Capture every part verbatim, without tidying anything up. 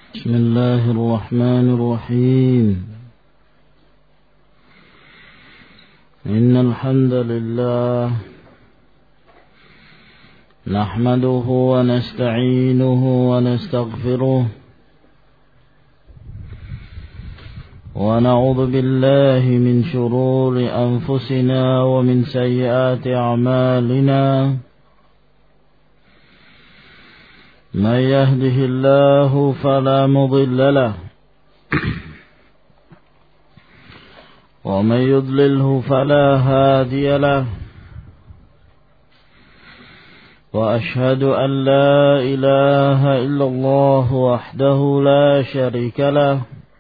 بسم الله الرحمن الرحيم إن الحمد لله نحمده ونستعينه ونستغفره ونعوذ بالله من شرور أنفسنا ومن سيئات أعمالنا من يهده الله فلا مضل له ومن يضلله فلا هادي له وأشهد أن لا إله إلا الله وحده لا شريك له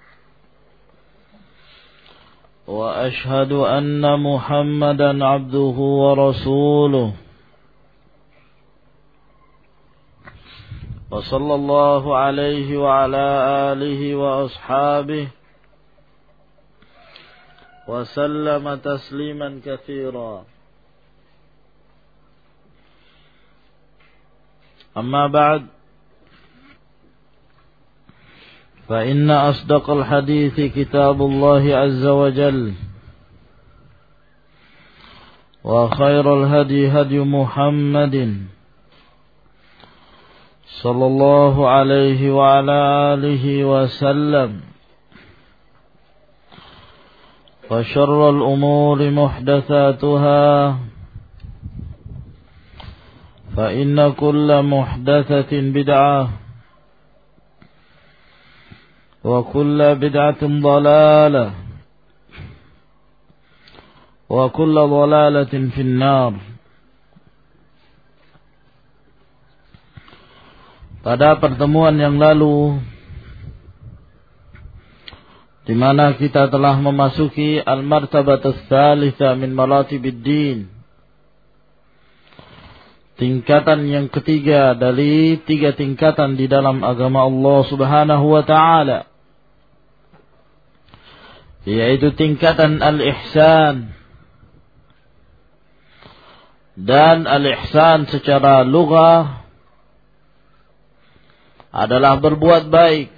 وأشهد أن محمدا عبده ورسوله وصلى الله عليه وعلى آله وأصحابه وسلم تسليما كثيرا أما بعد فإن أصدق الحديث كتاب الله عز وجل وخير الهدي هدي محمد صلى الله عليه وعلى آله وسلم وشر الأمور محدثاتها فإن كل محدثة بدعة وكل بدعة ضلالة وكل ضلالة في النار. Pada pertemuan yang lalu, di mana kita telah memasuki al-martabatus tsalitsah min maratibid din, tingkatan yang ketiga dari tiga tingkatan di dalam agama Allah Subhanahu wa taala, yaitu tingkatan al-ihsan. Dan al-ihsan secara lughah adalah berbuat baik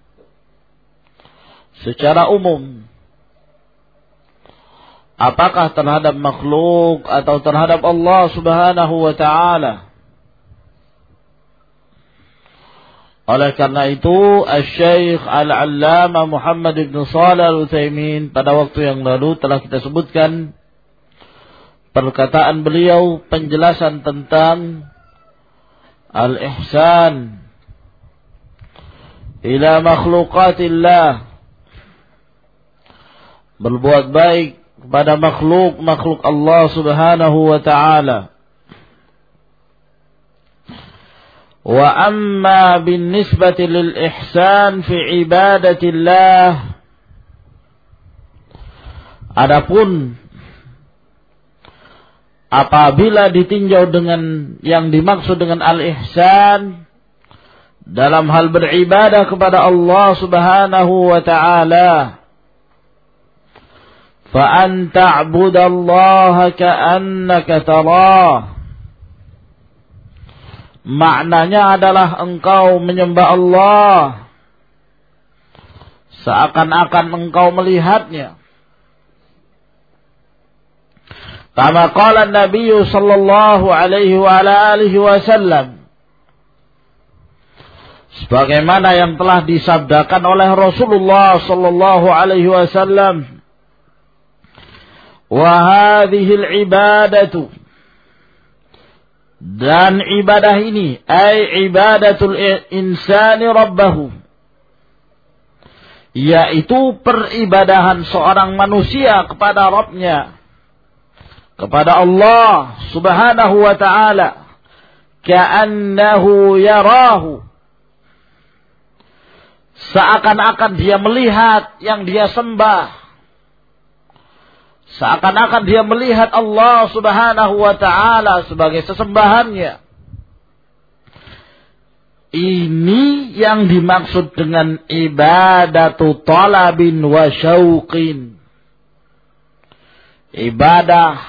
secara umum, apakah terhadap makhluk atau terhadap Allah Subhanahu wa taala. Oleh karena itu, Asy-Syaikh Al-Allamah Muhammad ibn Shalih Al-Utsaimin pada waktu yang lalu telah kita sebutkan perkataan beliau, penjelasan tentang al-ihsan ila makhluqatillah, berbuat baik kepada makhluk-makhluk Allah Subhanahu wa ta'ala. Wa amma bin nisbati lil ihsan fi ibadatillah, adapun apabila ditinjau dengan yang dimaksud dengan al-ihsan dalam hal beribadah kepada Allah Subhanahu wa ta'ala, fa an ta'budallaha ka'annaka tarah, maknanya adalah engkau menyembah Allah seakan-akan engkau melihatnya. Kama qala Nabi sallallahu alaihi wa ala alihi wasallam, sebagaimana yang telah disabdakan oleh Rasulullah sallallahu alaihi wasallam, wa hadhil ibadatu, dan ibadah ini ay ibadatul insani rabbahu, yaitu peribadahan seorang manusia kepada Rabbnya, kepada Allah Subhanahu wa ta'ala, ka'annahu yarahu, seakan-akan dia melihat yang dia sembah, seakan-akan dia melihat Allah Subhanahu wa ta'ala sebagai sesembahannya. Ini yang dimaksud dengan ibadatu talabin wa syauqin, ibadah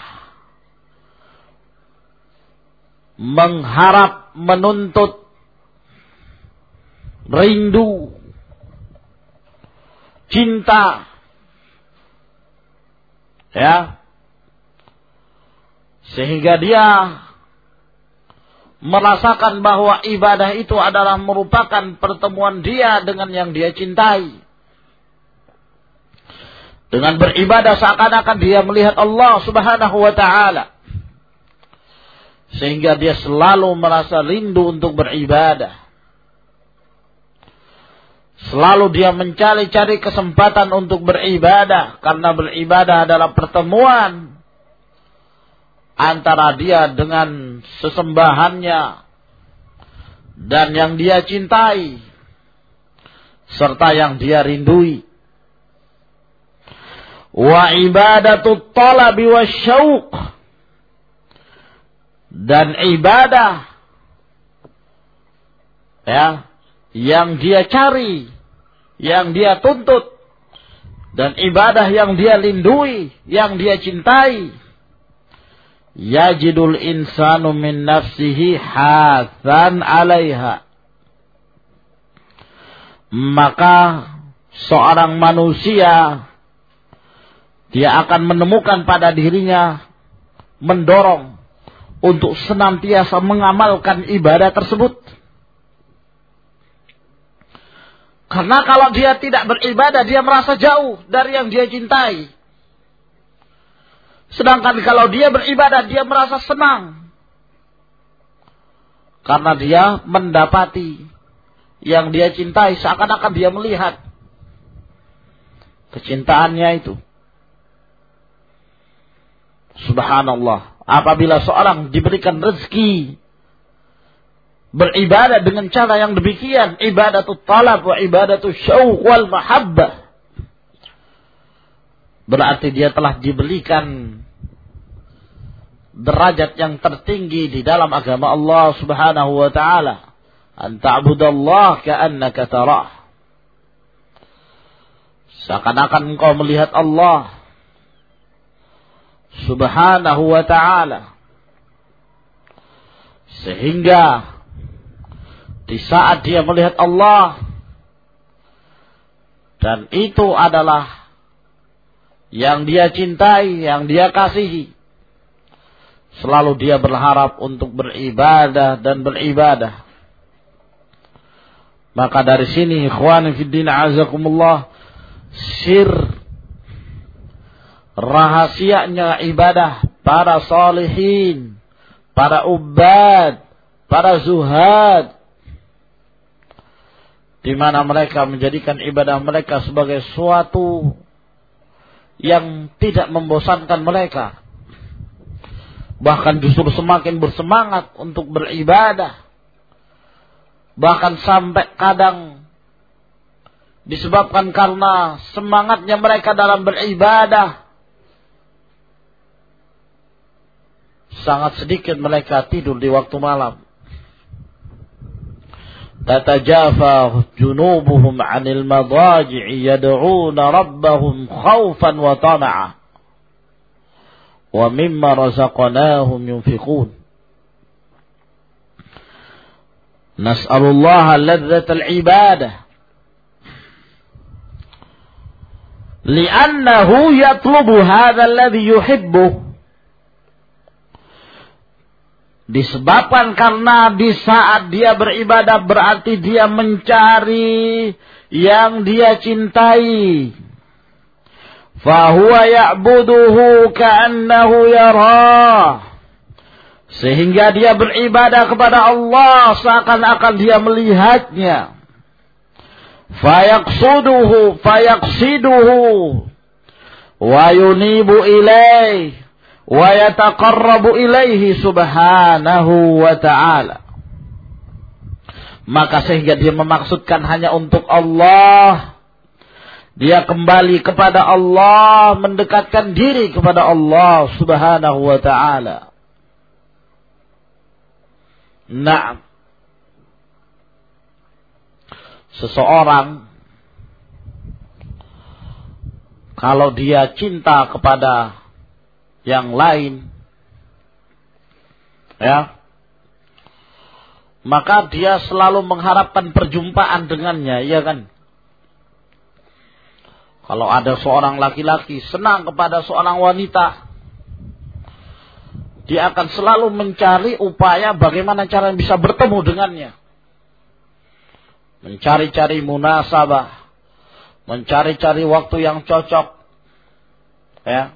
mengharap, menuntut, rindu cinta, ya, sehingga dia merasakan bahwa ibadah itu adalah merupakan pertemuan dia dengan yang dia cintai. Dengan beribadah seakan-akan dia melihat Allah Subhanahu wa ta'ala. Sehingga dia selalu merasa rindu untuk beribadah. Selalu dia mencari-cari kesempatan untuk beribadah. Karena beribadah adalah pertemuan antara dia dengan sesembahannya dan yang dia cintai serta yang dia rindui. Wa ibadatut talabi wasyauq, dan ibadah, ya, yang dia cari, yang dia tuntut, dan ibadah yang dia lindui, yang dia cintai. Yajidul insanu min nafsihi hathan alaiha, maka seorang manusia dia akan menemukan pada dirinya mendorong untuk senantiasa mengamalkan ibadah tersebut. Karena kalau dia tidak beribadah, dia merasa jauh dari yang dia cintai. Sedangkan kalau dia beribadah, dia merasa senang. Karena dia mendapati yang dia cintai, seakan-akan dia melihat kecintaannya itu. Subhanallah, apabila seorang diberikan rezeki beribadah dengan cara yang demikian, ibadatut talab wa ibadatut syauq wal mahabbah, berarti dia telah diberikan derajat yang tertinggi di dalam agama Allah Subhanahu wa ta'ala. An ta'budallah ka'annaka tarah, seakan-akan engkau melihat Allah Subhanahu wa ta'ala. Sehingga di saat dia melihat Allah, dan itu adalah yang dia cintai, yang dia kasihi, selalu dia berharap untuk beribadah dan beribadah. Maka dari sini, ikhwani fiddin azakumullah, sir rahasianya ibadah para salihin, para ubad, para zuhad, di mana mereka menjadikan ibadah mereka sebagai suatu yang tidak membosankan mereka, bahkan justru semakin bersemangat untuk beribadah, bahkan sampai kadang disebabkan karena semangatnya mereka dalam beribadah, sangat sedikit mereka tidur di waktu malam. Tatajafa junubuhum 'anil madaji'i yad'una rabbahum khaufan wa tama'a wa mimma razaqnahum yunfiqun. Nas'alullaha ladzatal ibadah li'annahu yatlubu hadha alladhi yuhibbuh, disebabkan karena di saat dia beribadah berarti dia mencari yang dia cintai. Fahuwa ya'buduhu ka'annahu yarah, sehingga dia beribadah kepada Allah seakan-akan dia melihatnya. Fayaqsuduhu fayaqsiduhu wa yunibu ilaih wa yataqarrabu ilaihi subhanahu wa ta'ala. Maka sehingga dia memaksudkan hanya untuk Allah, dia kembali kepada Allah, mendekatkan diri kepada Allah subhanahu wa ta'ala. Nah, seseorang kalau dia cinta kepada yang lain, ya, maka dia selalu mengharapkan perjumpaan dengannya, ya kan? Kalau ada seorang laki-laki senang kepada seorang wanita, dia akan selalu mencari upaya bagaimana cara bisa bertemu dengannya. Mencari-cari munasabah, mencari-cari waktu yang cocok. Ya.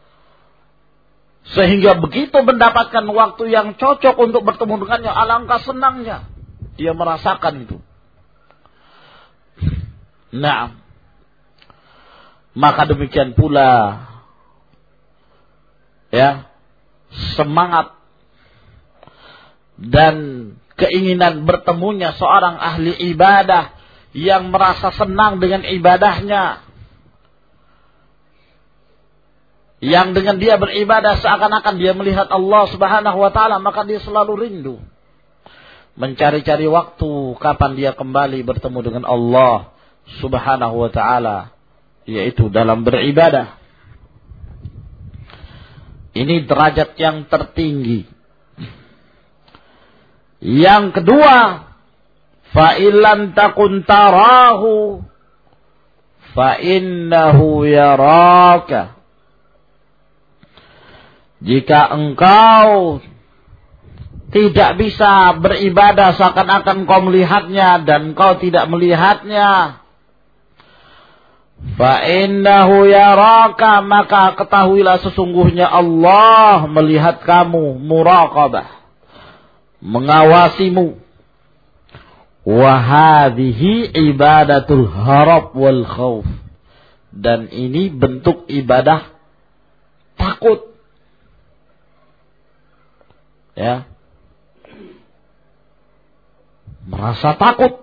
Sehingga begitu mendapatkan waktu yang cocok untuk bertemu dengannya, alangkah senangnya dia merasakan itu. Nah, maka demikian pula ya, semangat dan keinginan bertemunya seorang ahli ibadah yang merasa senang dengan ibadahnya, yang dengan dia beribadah seakan-akan dia melihat Allah Subhanahu wa taala, maka dia selalu rindu mencari-cari waktu kapan dia kembali bertemu dengan Allah Subhanahu wa taala, yaitu dalam beribadah. Ini derajat yang tertinggi. Yang kedua, fa illam takun tarahu fa innahu yaraka. Jika engkau tidak bisa beribadah seakan-akan kau melihatnya dan kau tidak melihatnya, fa innahu yaraka, maka ketahuilah sesungguhnya Allah melihat kamu, muraqabah, mengawasimu. Wa hadhihi ibadatul harab wal khauf, dan ini bentuk ibadah takut. Ya. Merasa takut.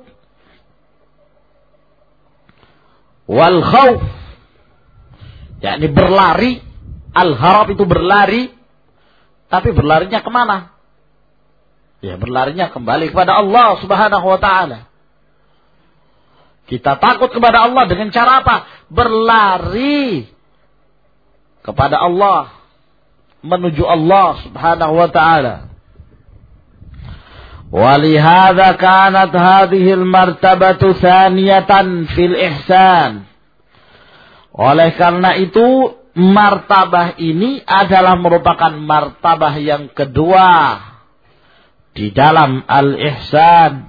Wal khauf, yakni berlari. Al-harab itu berlari, tapi berlarinya kemana? Ya, berlarinya kembali kepada Allah Subhanahu wa ta'ala. Kita takut kepada Allah dengan cara apa? Berlari kepada Allah, menuju Allah Subhanahu wa ta'ala. Walihada kanat hadhihi al-martabatu thaniyatan fil ihsan. Oleh karena itu, martabah ini adalah merupakan martabah yang kedua di dalam al-ihsan.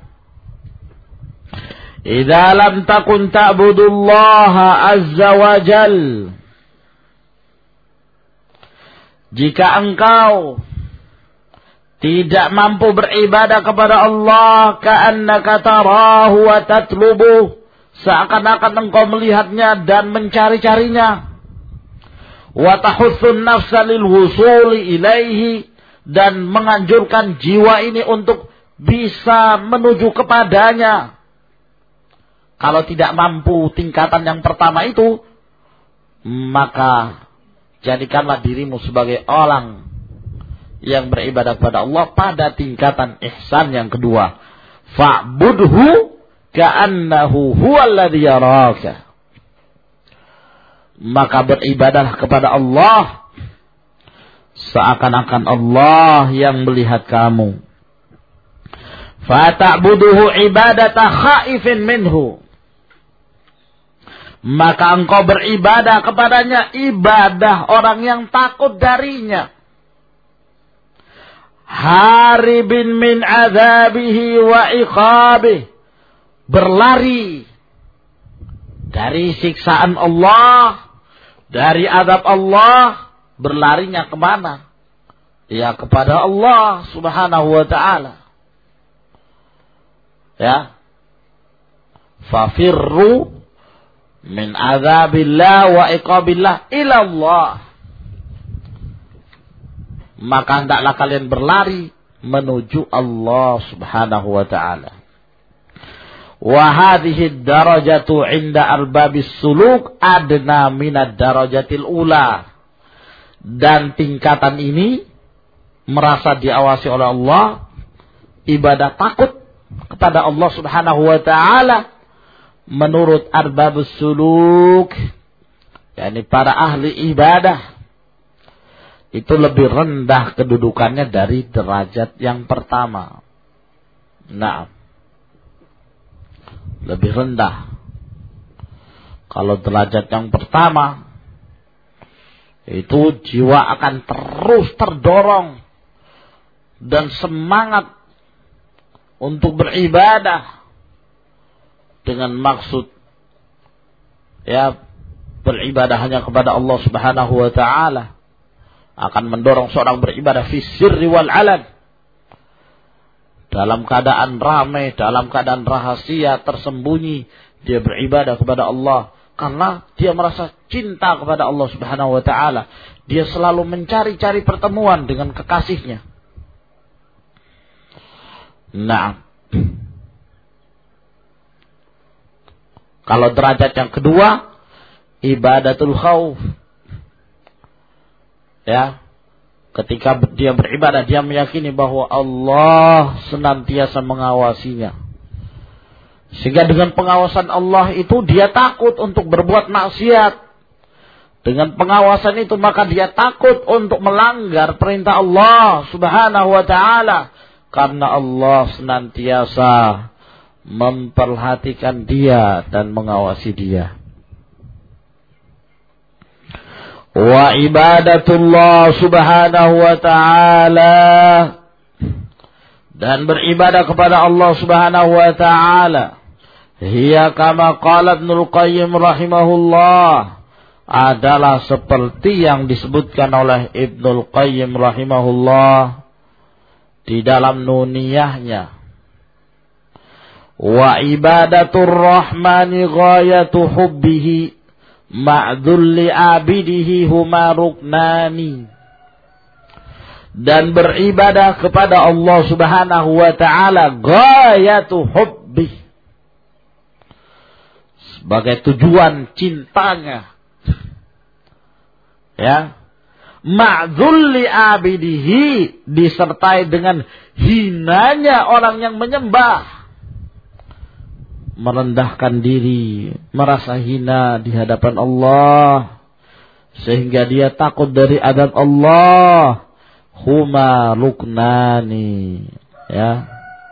Idza lam takun ta'budullaha azza wa jal, jika engkau tidak mampu beribadah kepada Allah, ka'annaka tarahu wa tatlubuh, seakan-akan engkau melihatnya dan mencari-carinya, wa tahussun nafsa lil wusuli ilaihi, dan menganjurkan jiwa ini untuk bisa menuju kepadanya. Kalau tidak mampu tingkatan yang pertama itu, maka jadikanlah dirimu sebagai orang yang beribadah kepada Allah pada tingkatan ihsan yang kedua. Fa'budhu ka'annahu huwallazi yaraka. Maka beribadah kepada Allah seakan-akan Allah yang melihat kamu. Fata'buduhu ibadata khaifin minhu. Maka engkau beribadah kepadanya ibadah orang yang takut darinya. Haribin min azabihi wa iqabih, berlari dari siksaan Allah, dari azab Allah. Berlarinya kemana? Ya, kepada Allah Subhanahu wa ta'ala. Ya, fafirru min azabillah wa iqabillah ila Allah. Maka hendaklah kalian berlari menuju Allah Subhanahu wa ta'ala. Wa hadhihi darajatu 'inda arbabis suluk adna minad darajatil ula. Dan tingkatan ini merasa diawasi oleh Allah, ibadah takut kepada Allah Subhanahu wa ta'ala, menurut arbabus suluk, yakni para ahli ibadah, itu lebih rendah kedudukannya dari derajat yang pertama. Nah, lebih rendah. Kalau derajat yang pertama, itu jiwa akan terus terdorong dan semangat untuk beribadah dengan maksud ya beribadah hanya kepada Allah Subhanahu wa taala, akan mendorong seorang beribadah fi sirri wal alan, dalam keadaan ramai, dalam keadaan rahasia, tersembunyi, dia beribadah kepada Allah karena dia merasa cinta kepada Allah Subhanahu wa taala. Dia selalu mencari-cari pertemuan dengan kekasihnya. Nah, kalau derajat yang kedua, ibadatul khauf. Ya, ketika dia beribadah, dia meyakini bahwa Allah senantiasa mengawasinya. Sehingga dengan pengawasan Allah itu dia takut untuk berbuat maksiat. Dengan pengawasan itu maka dia takut untuk melanggar perintah Allah Subhanahu wa taala, karena Allah senantiasa memperhatikan dia dan mengawasi dia. Wa ibadatullah Subhanahu wa taala, dan beribadah kepada Allah Subhanahu wa taala, hiya kama qala Ibnul Qayyim rahimahullah, adalah seperti yang disebutkan oleh Ibnul Qayyim rahimahullah di dalam nuniyahnya. Wa ibadatur rahmani ghayatu hubbihi ma'dzulli abidihi huma ruknani. Dan beribadah kepada Allah Subhanahu wa taala ghayatu hubbi, sebagai tujuan cintanya, ya, ma'dzulli abidihi, disertai dengan hinanya orang yang menyembah, merendahkan diri, merasa hina di hadapan Allah, sehingga dia takut dari adab Allah. Huma ruknani, ya,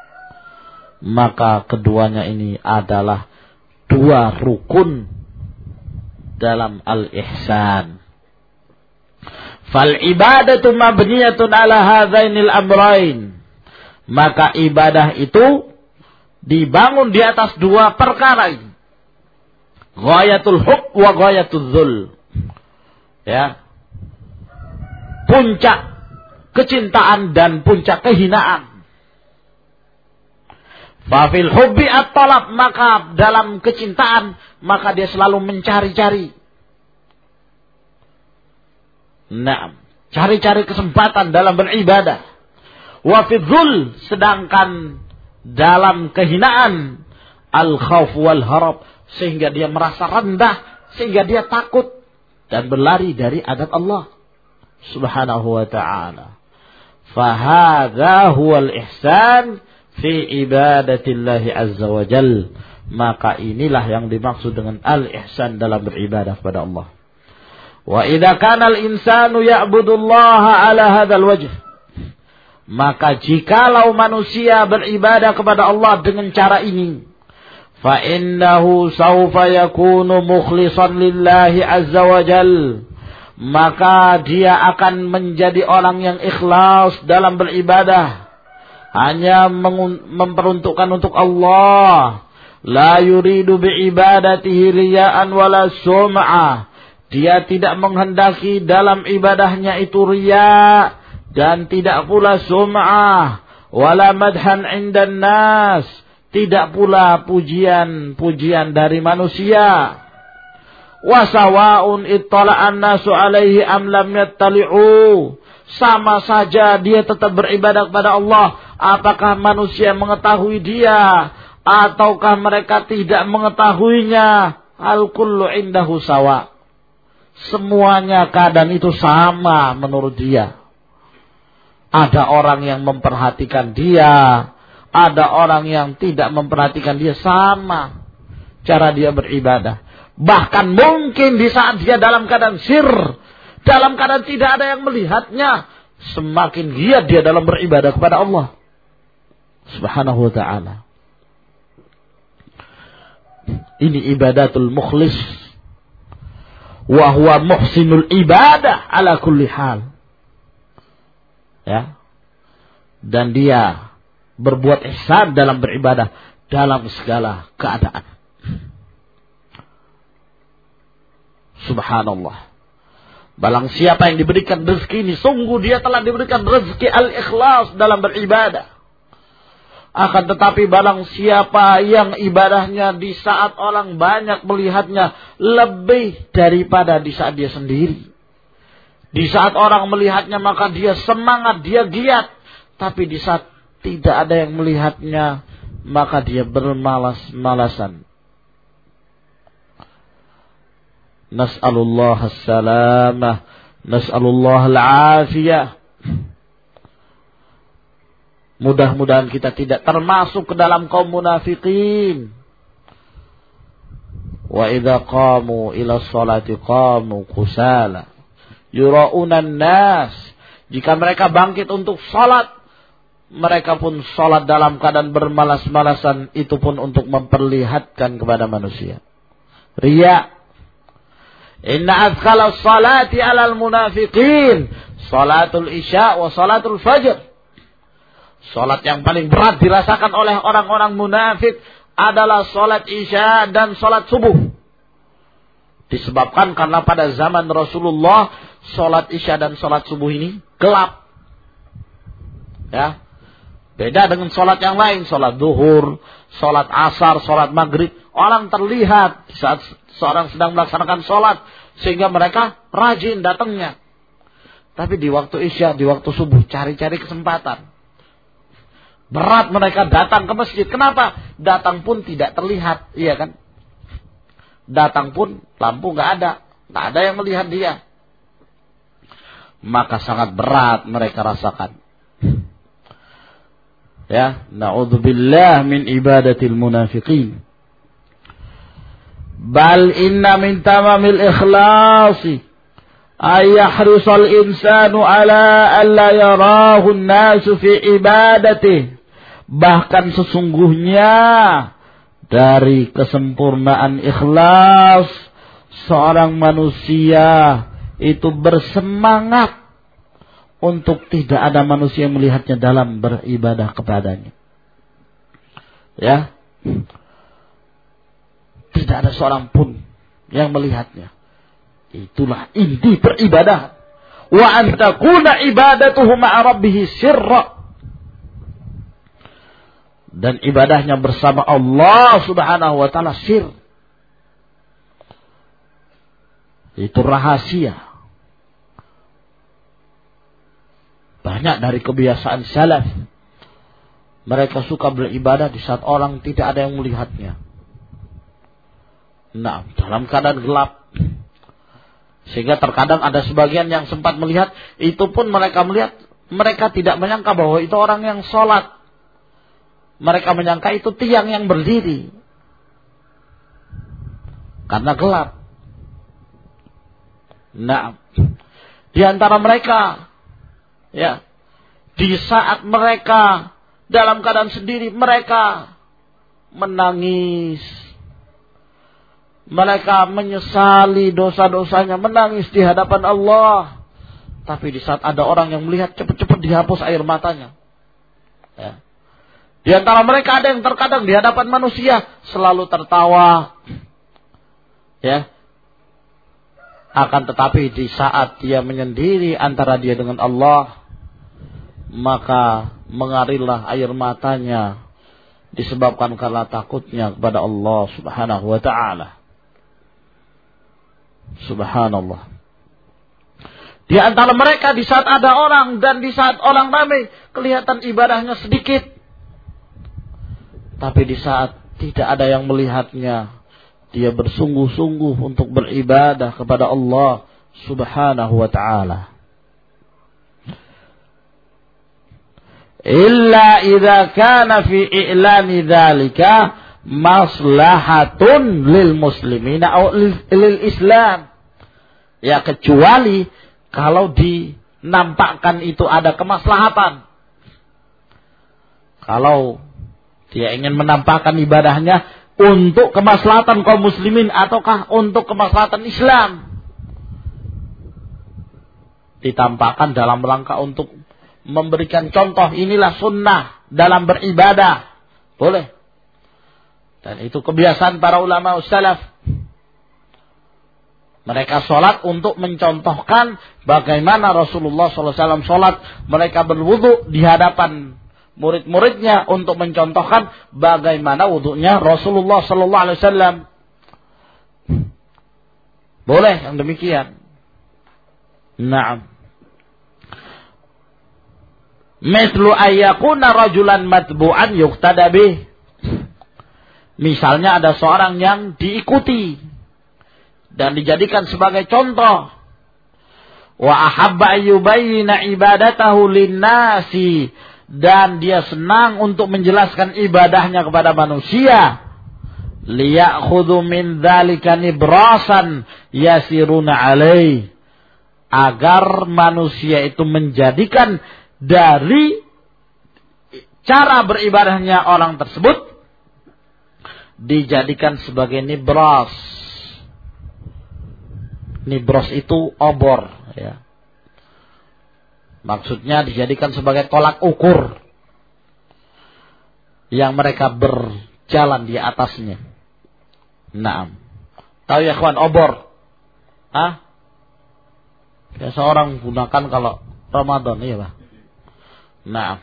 maka keduanya ini adalah dua rukun dalam al-ihsan. Fal ibadatu mabniyatun ala hadzainil amrain, maka ibadah itu dibangun di atas dua perkara ini, ghayatul hub wa ghayatul dzul, ya, puncak kecintaan dan puncak kehinaan. Fafil hubbi at-talab, maka dalam kecintaan maka dia selalu mencari-cari. Nah, cari-cari kesempatan dalam beribadah. Wa fi dzul, sedangkan dalam kehinaan al-khauf wal harab, sehingga dia merasa rendah, sehingga dia takut dan berlari dari adab Allah Subhanahu wa ta'ala. Fahadha huwal ihsan fi ibadatillahi azza wa jal, maka inilah yang dimaksud dengan al-ihsan dalam beribadah kepada Allah. Wa idza kana al-insanu ya'budullaha ala hadzal wajh, maka jikalau manusia beribadah kepada Allah dengan cara ini, fa innahu sawfa yakunu mukhlishan lillahi azza wa jal, maka dia akan menjadi orang yang ikhlas dalam beribadah, hanya memperuntukkan untuk Allah. La yuridu biibadatihi riya'an wala sum'ah, dia tidak menghendaki dalam ibadahnya itu riya dan tidak pula sum'ah, wala madhan 'indan nas, tidak pula pujian-pujian dari manusia. Wasawa'un ittala'an nasu alaihi am lam yattali'u, sama saja dia tetap beribadah kepada Allah, apakah manusia mengetahui dia ataukah mereka tidak mengetahuinya. Al kullu indahu sawa, semuanya keadaan itu sama menurut dia. Ada orang yang memperhatikan dia, ada orang yang tidak memperhatikan dia, sama cara dia beribadah. Bahkan mungkin di saat dia dalam keadaan sir, dalam keadaan tidak ada yang melihatnya, semakin giat dia dalam beribadah kepada Allah Subhanahu wa ta'ala. Ini ibadatul mukhlis wa huwa muhsinul ibadah ala kulli hal. Ya. Dan dia berbuat ihsan dalam beribadah dalam segala keadaan. Subhanallah. Balang siapa yang diberikan rezeki ini, sungguh dia telah diberikan rezeki al-ikhlas dalam beribadah. Akan tetapi balang siapa yang ibadahnya di saat orang banyak melihatnya lebih daripada di saat dia sendiri. Di saat orang melihatnya maka dia semangat, dia giat. Tapi di saat tidak ada yang melihatnya maka dia bermalas-malasan. Nas'alullah as-salamah, nas'alullah al-afiyah. Mudah-mudahan kita tidak termasuk ke dalam kaum munafikin. Wa idza qamu ila sholati qamu kusala yura'unan nas. Jika mereka bangkit untuk salat, mereka pun salat dalam keadaan bermalas-malasan, itu pun untuk memperlihatkan kepada manusia. Riya. Inna adkhala salati 'alal munafiqin salatul isya wa salatul fajr. Salat yang paling berat dirasakan oleh orang-orang munafik adalah salat isya dan salat subuh. Disebabkan karena pada zaman Rasulullah salat isya dan salat subuh ini gelap. Ya. Beda dengan salat yang lain, salat zuhur, salat asar, salat maghrib, orang terlihat saat seorang sedang melaksanakan salat sehingga mereka rajin datangnya. Tapi di waktu isya, di waktu subuh cari-cari kesempatan. Berat mereka datang ke masjid. Kenapa? Datang pun tidak terlihat, iya kan? Datang pun lampu nggak ada, nggak ada yang melihat dia. Maka sangat berat mereka rasakan. Ya, na'udzubillah min ibadatil munafiqin. Bal inna min tamamil ikhlasi ay yahrisal insanu ala alla yarahu an-nasu fi ibadatihi. Bahkan sesungguhnya dari kesempurnaan ikhlas seorang manusia itu bersemangat untuk tidak ada manusia yang melihatnya dalam beribadah kepadanya. Ya. Tidak ada seorang pun yang melihatnya. Itulah inti beribadah. Wa an takuna ibadatuhu ma'a rabbih sirra. Dan ibadahnya bersama Allah Subhanahu wa taala sir. Itu rahasia. Banyak dari kebiasaan salaf, mereka suka beribadah di saat orang tidak ada yang melihatnya. Nah, dalam keadaan gelap. Sehingga terkadang ada sebagian yang sempat melihat, itu pun mereka melihat, mereka tidak menyangka bahwa itu orang yang sholat. Mereka menyangka itu tiang yang berdiri. Karena gelap. Nah, di antara mereka, ya, di saat mereka dalam keadaan sendiri, mereka menangis. Mereka menyesali dosa-dosanya, menangis di hadapan Allah. Tapi di saat ada orang yang melihat, cepat-cepat dihapus air matanya. Ya. Di antara mereka ada yang terkadang di hadapan manusia selalu tertawa. Ya. Akan tetapi di saat dia menyendiri antara dia dengan Allah, maka mengalirlah air matanya disebabkan karena takutnya kepada Allah Subhanahu wa taala. Subhanallah. Di antara mereka di saat ada orang dan di saat orang ramai kelihatan ibadahnya sedikit. Tapi di saat tidak ada yang melihatnya, dia bersungguh-sungguh untuk beribadah kepada Allah Subhanahu wa ta'ala. Illa idza kana fi i'lani dzalika maslahatun lil muslimina atau lil Islam. Ya, kecuali kalau dinampakkan itu ada kemaslahatan. Kalau dia ingin menampakkan ibadahnya untuk kemaslahatan kaum muslimin ataukah untuk kemaslahatan Islam. ditampakkan dalam rangka untuk memberikan contoh, inilah sunnah dalam beribadah, boleh. Dan itu kebiasaan para ulama salaf. Mereka sholat untuk mencontohkan bagaimana Rasulullah shallallahu alaihi wasallam sholat. Mereka berwudu di hadapan murid-muridnya untuk mencontohkan bagaimana wudunya Rasulullah shallallahu alaihi wasallam. Boleh yang demikian. Naam. Mithlu ayyakuna rajulan matbu'an yuqtada bih. Misalnya ada seorang yang diikuti dan dijadikan sebagai contoh. Wa ahabba ayyubayyina ibadatahu linnasi, dan dia senang untuk menjelaskan ibadahnya kepada manusia. Liyakhudhu min dzalika nibrasan yasiruna alaih, agar manusia itu menjadikan dari cara beribadahnya orang tersebut dijadikan sebagai nibras. Nibras itu obor, ya. Maksudnya dijadikan sebagai tolak ukur yang mereka berjalan di atasnya. Naam. Tahu ya kawan, obor? Hah? Biasa orang gunakan kalau Ramadan, iya Pak. Naam.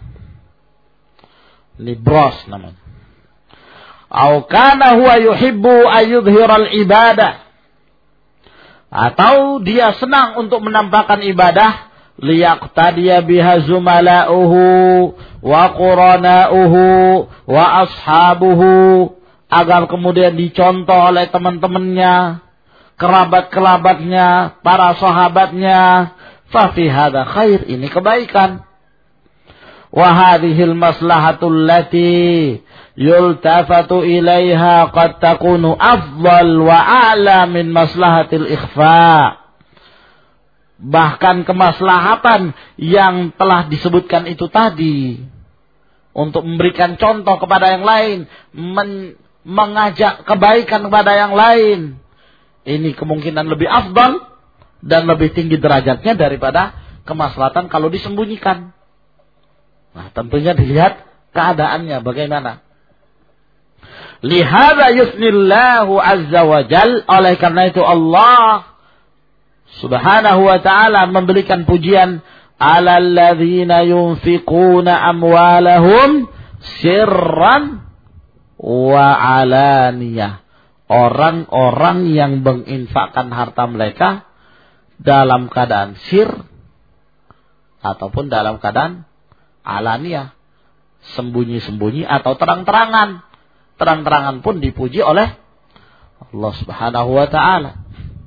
Nibras namanya. Au kana huwa yuhibbu ayyudhiral ibadah. Atau dia senang untuk menampakkan ibadah, liyaqtadiya biha zumala'uhu wa qurana'uhu wa ashabuhu, agar kemudian dicontoh oleh teman-temannya, kerabat-kerabatnya, para sahabatnya. Fa fi hadza khair, ini kebaikan. Wa hadhil maslahatul lati yultafatu ilaiha qad takunu afdal wa a'la min maslahatil ikhfa. Bahkan kemaslahatan yang telah disebutkan itu tadi, untuk memberikan contoh kepada yang lain, men- mengajak kebaikan kepada yang lain, ini kemungkinan lebih afdal dan lebih tinggi derajatnya daripada kemaslahatan kalau disembunyikan. Nah, tentunya dilihat keadaannya bagaimana. Lihada yusnillahu azza wa jal, oleh karena itu Allah subhanahu wa ta'ala memberikan pujian alal ladzina yunfiquna amwalahum sirran wa alaniyah, orang-orang yang menginfakkan harta mereka dalam keadaan sir ataupun dalam keadaan alaniyah, sembunyi-sembunyi atau terang-terangan. Terang-terangan pun dipuji oleh Allah subhanahu wa ta'ala.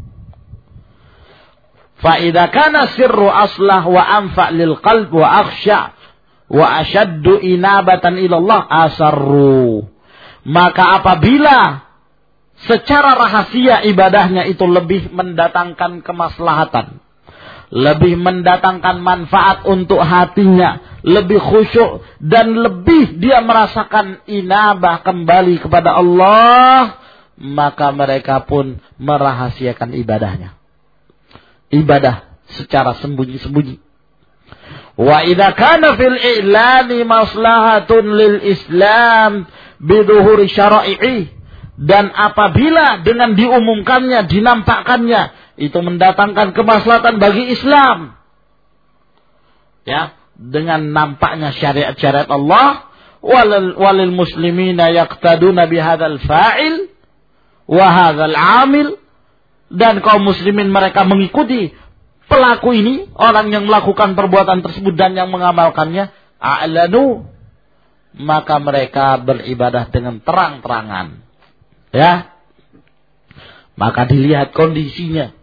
Fa idza kana sirru aslah wa anfa' lil qalb wa akhsha wa ashaddu inabatan ila Allah asarru. Maka apabila secara rahasia ibadahnya itu lebih mendatangkan kemaslahatan, lebih mendatangkan manfaat untuk hatinya, lebih khusyuk dan lebih dia merasakan inabah kembali kepada Allah, maka mereka pun merahasiakan ibadahnya. Ibadah secara sembunyi-sembunyi. Wa idza kana fil i'lani maslahatun lil Islam biduhuri syara'i'i, dan apabila dengan diumumkannya, dinampakkannya, itu mendatangkan kemaslahatan bagi Islam, ya, dengan nampaknya syariat-syariat Allah, walil, walil muslimina yaqtaduna bihadzal fa'il wa hadzal 'amil, dan kaum muslimin mereka mengikuti pelaku ini, orang yang melakukan perbuatan tersebut dan yang mengamalkannya, a'lanu, maka mereka beribadah dengan terang-terangan, ya. Maka dilihat kondisinya.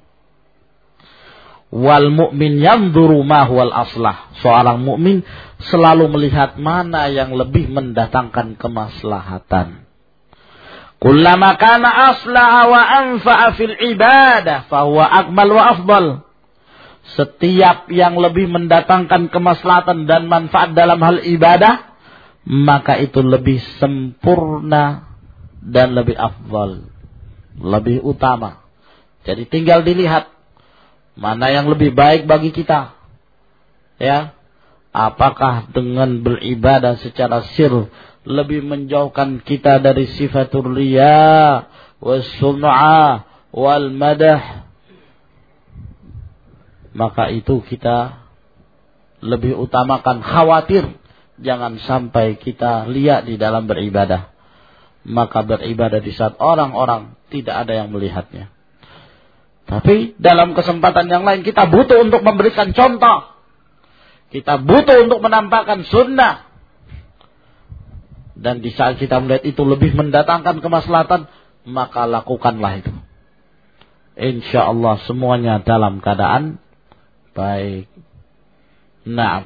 Wal mu'min yanzuru ma huwal aslah. Seorang mukmin selalu melihat mana yang lebih mendatangkan kemaslahatan. Kullama kana aslaha wa anfa'a fil ibadah fa huwa akmal wa afdal. Setiap yang lebih mendatangkan kemaslahatan dan manfaat dalam hal ibadah, maka itu lebih sempurna dan lebih afdal, lebih utama. Jadi tinggal dilihat mana yang lebih baik bagi kita. Ya, apakah dengan beribadah secara sir lebih menjauhkan kita dari sifatul riya was sum'ah wal madah? Maka itu kita lebih utamakan khawatir jangan sampai kita lihat di dalam beribadah. Maka beribadah di saat orang-orang tidak ada yang melihatnya. Tapi dalam kesempatan yang lain kita butuh untuk memberikan contoh. Kita butuh untuk menampakkan sunnah. Dan di saat kita melihat itu lebih mendatangkan kemaslahatan, maka lakukanlah itu. Insya Allah semuanya dalam keadaan baik. Nah,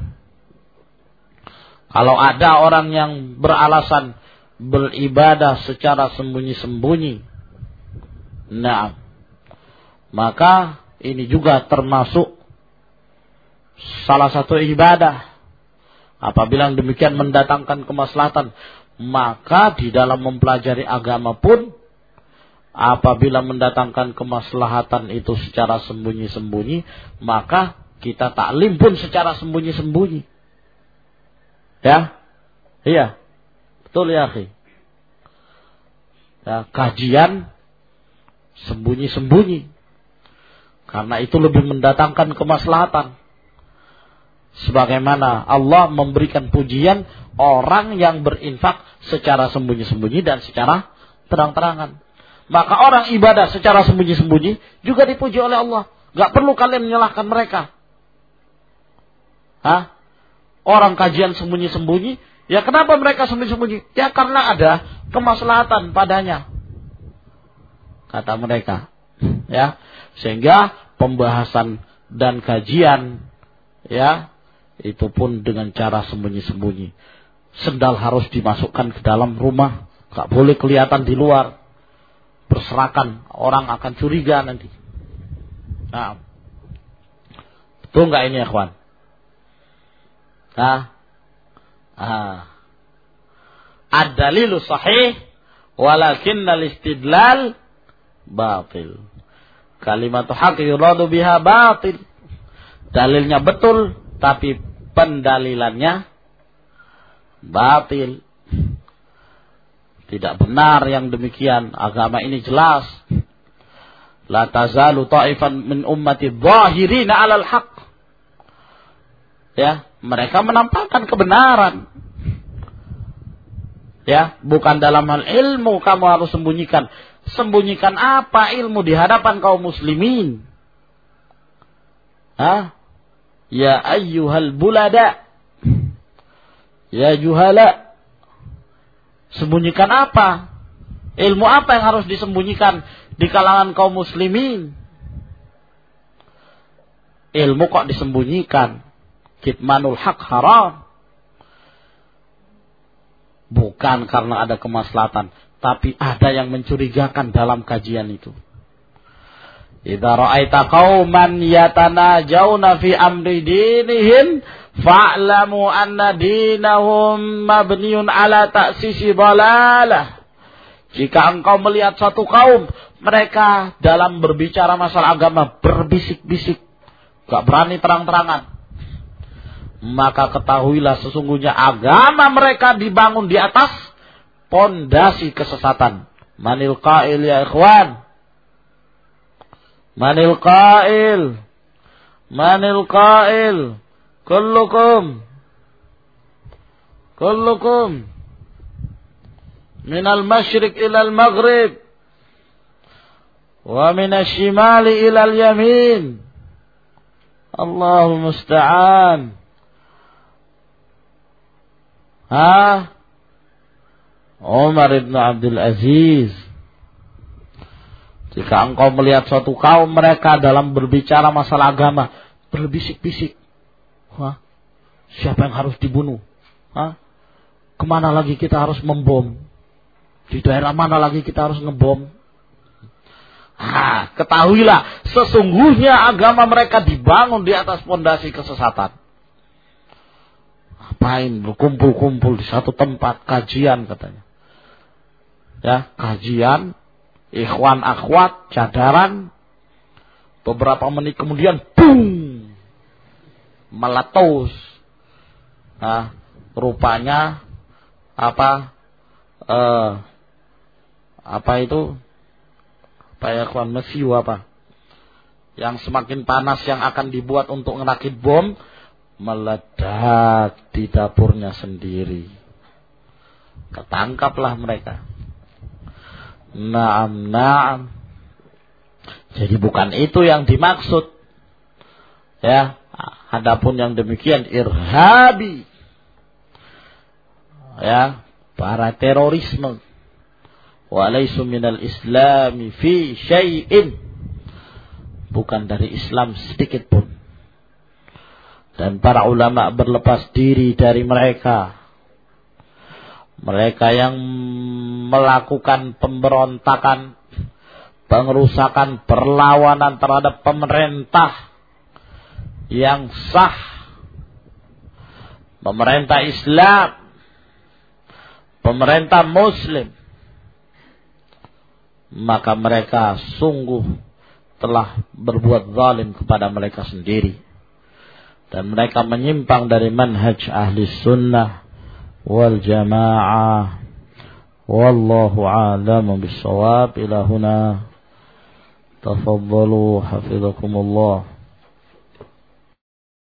kalau ada orang yang beralasan beribadah secara sembunyi-sembunyi, nah, maka ini juga termasuk salah satu ibadah. Apabila demikian mendatangkan kemaslahatan, maka di dalam mempelajari agama pun, apabila mendatangkan kemaslahatan itu secara sembunyi-sembunyi, maka kita taklim pun secara sembunyi-sembunyi. Ya, iya. Betul ya, akhi. Ya, kajian sembunyi-sembunyi. Karena itu lebih mendatangkan kemaslahatan. Sebagaimana Allah memberikan pujian orang yang berinfak secara sembunyi-sembunyi dan secara terang-terangan. Maka orang ibadah secara sembunyi-sembunyi juga dipuji oleh Allah. Gak perlu kalian menyalahkan mereka. Hah? Orang kajian sembunyi-sembunyi, ya kenapa mereka sembunyi-sembunyi? Ya karena ada kemaslahatan padanya, kata mereka. Ya, sehingga pembahasan dan kajian, ya, itu pun dengan cara sembunyi-sembunyi. Sendal harus dimasukkan ke dalam rumah, gak boleh kelihatan di luar. Berserakan, orang akan curiga nanti. Nah, betul gak ini ya kawan? Nah, ah. Ad-dalilu sahih walakinnal istidlal batil. Kalimat haq yuradu biha batil. Dalilnya betul tapi pendalilannya batil. Tidak benar yang demikian. Agama ini jelas. La tazalu ta'ifan min ummati dhahirina 'alal haqq. Ya, mereka menampakkan kebenaran. Ya, bukan dalam hal ilmu kamu harus sembunyikan. Sembunyikan apa ilmu di hadapan kaum muslimin? Hah? Ya ayyuhal bulada. Ya juhala. Sembunyikan apa? Ilmu apa yang harus disembunyikan di kalangan kaum muslimin? Ilmu kok disembunyikan? Kitmanul haq haram. Bukan karena ada kemaslahatan, tapi ada yang mencurigakan dalam kajian itu. Idza ra'aita qauman yatanajawna fi amri dinihim fa'lamu anna dinahum mabniun ala ta'sisi dhalalah. Jika engkau melihat satu kaum, mereka dalam berbicara masalah agama berbisik-bisik, gak berani terang-terangan, maka ketahuilah sesungguhnya agama mereka dibangun di atas pondasi kesesatan. Manil qail ya ikhwan? Manil qail? Manil qail? Kullukum. Kullukum. Minal masyriq ilal maghrib. Wa minal shimali ilal yamin. Allahul musta'an. Ah, Umar ibn Abdul Aziz. Jika engkau melihat suatu kaum mereka dalam berbicara masalah agama berbisik-bisik, Hah? Siapa yang harus dibunuh? Hah? Kemana lagi kita harus membom? Di daerah mana lagi kita harus ngebom? Ah, ketahuilah sesungguhnya agama mereka dibangun di atas pondasi kesesatan. Ngapain berkumpul-kumpul di satu tempat kajian katanya. Ya, kajian, ikhwan akhwat, cadaran. Beberapa menit kemudian, boom, meletus. Nah, rupanya apa? Eh, apa itu? Apa ya kawan, mesiu apa? Yang semakin panas yang akan dibuat untuk ngerakit bom, meledak di dapurnya sendiri. Ketangkaplah mereka. Naam, naam. Jadi bukan itu yang dimaksud. Ya, adapun yang demikian irhabi. Ya, para terorisme. Wa laysu minal islami fi syai'in. Bukan dari Islam sedikit pun. Dan para ulama berlepas diri dari mereka. Mereka yang melakukan pemberontakan, pengerusakan, perlawanan terhadap pemerintah yang sah, pemerintah Islam, pemerintah Muslim, maka mereka sungguh telah berbuat zalim kepada mereka sendiri. Dan mereka menyimpang dari manhaj ahli sunnah wal jamaah. Wallahu a'lamu bis-shawab. Ila huna tafaddalu hafizakumullah.